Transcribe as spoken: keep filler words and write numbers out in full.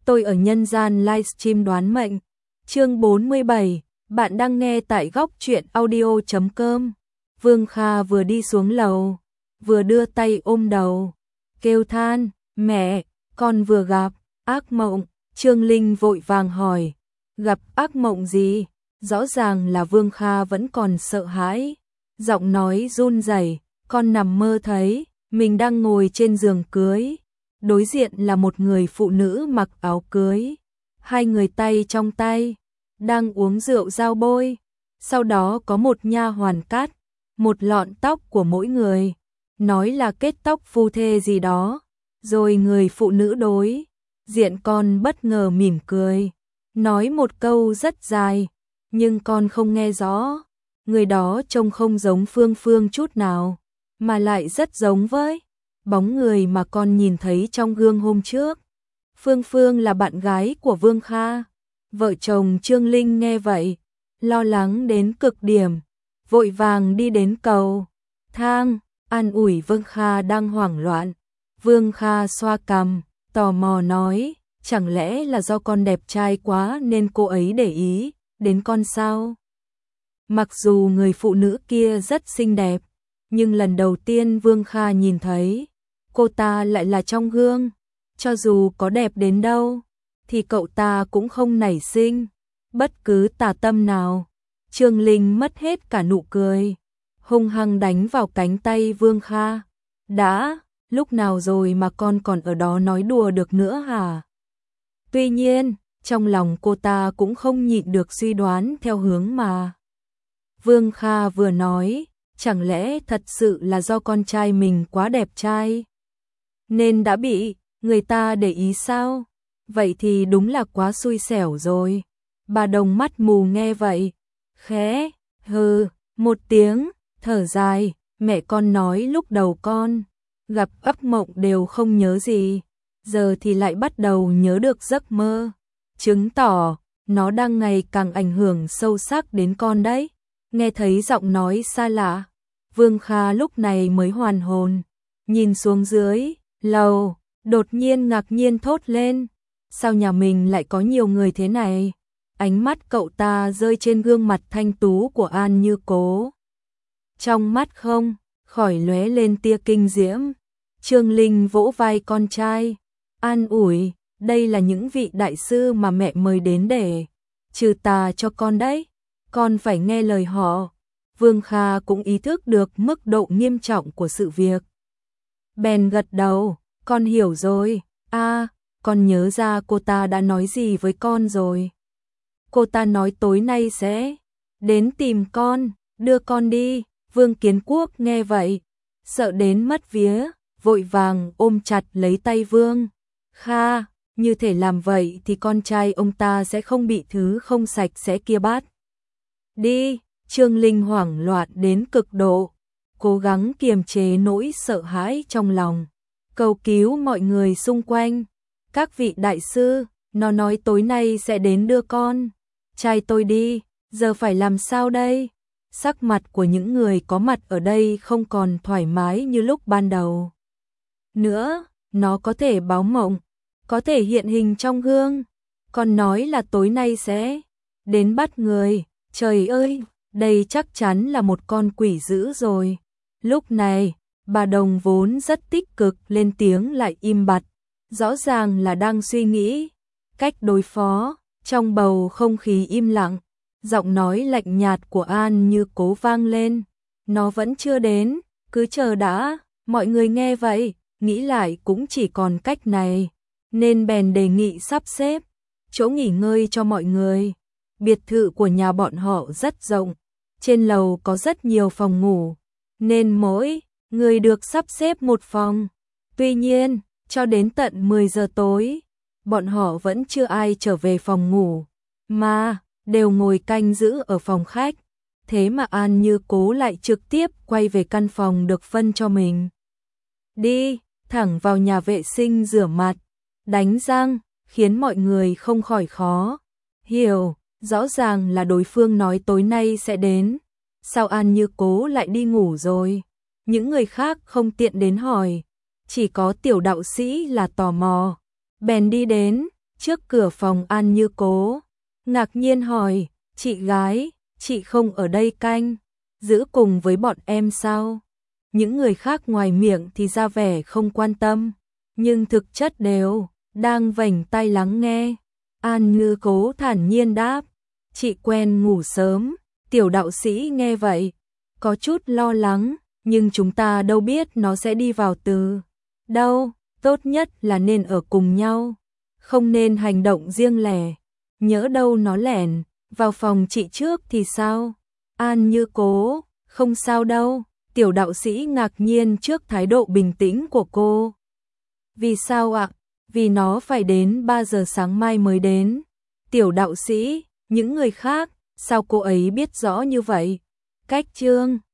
tôi ở nhân gian livestream đoán mệnh. Chương bốn mươi bảy, bạn đang nghe tại góc truyện audio chấm com. Vương Kha vừa đi xuống lầu, vừa đưa tay ôm đầu, kêu than, mẹ, con vừa gặp ác mộng. Trương Linh vội vàng hỏi, gặp ác mộng gì? Rõ ràng là Vương Kha vẫn còn sợ hãi, giọng nói run rẩy, con nằm mơ thấy mình đang ngồi trên giường cưới, đối diện là một người phụ nữ mặc áo cưới, hai người tay trong tay, đang uống rượu giao bôi, sau đó có một nha hoàn cắt một lọn tóc của mỗi người, nói là kết tóc phu thê gì đó, rồi người phụ nữ đối diện con bất ngờ mỉm cười, nói một câu rất dài, nhưng con không nghe rõ, người đó trông không giống Phương Phương chút nào, mà lại rất giống với bóng người mà con nhìn thấy trong gương hôm trước. Phương Phương là bạn gái của Vương Kha. Vợ chồng Trương Linh nghe vậy, lo lắng đến cực điểm, vội vàng đi đến cầu thang, an ủi Vương Kha đang hoảng loạn. Vương Kha xoa cằm, tò mò nói, chẳng lẽ là do con đẹp trai quá nên cô ấy để ý đến con sao? Mặc dù người phụ nữ kia rất xinh đẹp, nhưng lần đầu tiên Vương Kha nhìn thấy, cô ta lại là trong gương, cho dù có đẹp đến đâu, thì cậu ta cũng không nảy sinh bất cứ tà tâm nào. Trương Linh mất hết cả nụ cười, hung hăng đánh vào cánh tay Vương Kha. Đã, lúc nào rồi mà con còn ở đó nói đùa được nữa hả? Tuy nhiên, trong lòng cô ta cũng không nhịn được suy đoán theo hướng mà Vương Kha vừa nói, chẳng lẽ thật sự là do con trai mình quá đẹp trai nên đã bị người ta để ý sao? Vậy thì đúng là quá xui xẻo rồi. Bà Đồng mắt mù nghe vậy, khẽ hừ một tiếng, thở dài, mẹ con nói lúc đầu con gặp ác mộng đều không nhớ gì, giờ thì lại bắt đầu nhớ được giấc mơ, chứng tỏ nó đang ngày càng ảnh hưởng sâu sắc đến con đấy. Nghe thấy giọng nói xa lạ, Vương Kha lúc này mới hoàn hồn, nhìn xuống dưới lầu, đột nhiên ngạc nhiên thốt lên, sao nhà mình lại có nhiều người thế này? Ánh mắt cậu ta rơi trên gương mặt thanh tú của An Như Cố. Trong mắt không khỏi lóe lên tia kinh diễm. Trương Linh vỗ vai con trai, an ủi, đây là những vị đại sư mà mẹ mời đến để trừ tà cho con đấy, con phải nghe lời họ. Vương Kha cũng ý thức được mức độ nghiêm trọng của sự việc, bèn gật đầu, con hiểu rồi. A, à, con nhớ ra cô ta đã nói gì với con rồi. Cô ta nói tối nay sẽ đến tìm con, đưa con đi. Vương Kiến Quốc nghe vậy, sợ đến mất vía, vội vàng ôm chặt lấy tay Vương Kha, như thể làm vậy thì con trai ông ta sẽ không bị thứ không sạch sẽ kia bắt đi. Trương Linh hoảng loạn đến cực độ, cố gắng kiềm chế nỗi sợ hãi trong lòng, cầu cứu mọi người xung quanh. Các vị đại sư, nó nói tối nay sẽ đến đưa con trai tôi đi, giờ phải làm sao đây? Sắc mặt của những người có mặt ở đây không còn thoải mái như lúc ban đầu nữa, nó có thể báo mộng, có thể hiện hình trong gương, còn nói là tối nay sẽ đến bắt người. Trời ơi, đây chắc chắn là một con quỷ dữ rồi. Lúc này, bà Đồng vốn rất tích cực lên tiếng lại im bặt, rõ ràng là đang suy nghĩ cách đối phó. Trong bầu không khí im lặng, giọng nói lạnh nhạt của An Như Cố vang lên, nó vẫn chưa đến, cứ chờ đã. Mọi người nghe vậy, nghĩ lại cũng chỉ còn cách này, nên bèn đề nghị sắp xếp chỗ nghỉ ngơi cho mọi người. Biệt thự của nhà bọn họ rất rộng, trên lầu có rất nhiều phòng ngủ, nên mỗi người được sắp xếp một phòng. Tuy nhiên, cho đến tận mười giờ tối, bọn họ vẫn chưa ai trở về phòng ngủ, mà đều ngồi canh giữ ở phòng khách. Thế mà An Như Cố lại trực tiếp quay về căn phòng được phân cho mình, đi thẳng vào nhà vệ sinh rửa mặt, đánh răng, khiến mọi người không khỏi khó hiểu. Rõ ràng là đối phương nói tối nay sẽ đến, sao An Như Cố lại đi ngủ rồi? Những người khác không tiện đến hỏi, chỉ có tiểu đạo sĩ là tò mò, bèn đi đến, Trước cửa phòng An Như Cố, ngạc nhiên hỏi, chị gái, chị không ở đây canh, giữ cùng với bọn em sao? Những người khác ngoài miệng thì ra vẻ không quan tâm, nhưng thực chất đều đang vểnh tai lắng nghe. An Như Cố thản nhiên đáp, chị quen ngủ sớm. Tiểu đạo sĩ nghe vậy, có chút lo lắng, nhưng chúng ta đâu biết nó sẽ đi vào từ đâu, tốt nhất là nên ở cùng nhau, không nên hành động riêng lẻ, nhỡ đâu nó lẻn vào phòng chị trước thì sao? An Như Cố, không sao đâu. Tiểu đạo sĩ ngạc nhiên trước thái độ bình tĩnh của cô. Vì sao ạ? Vì nó phải đến ba giờ sáng mai mới đến. Tiểu đạo sĩ, những người khác, sao cô ấy biết rõ như vậy? Cách chương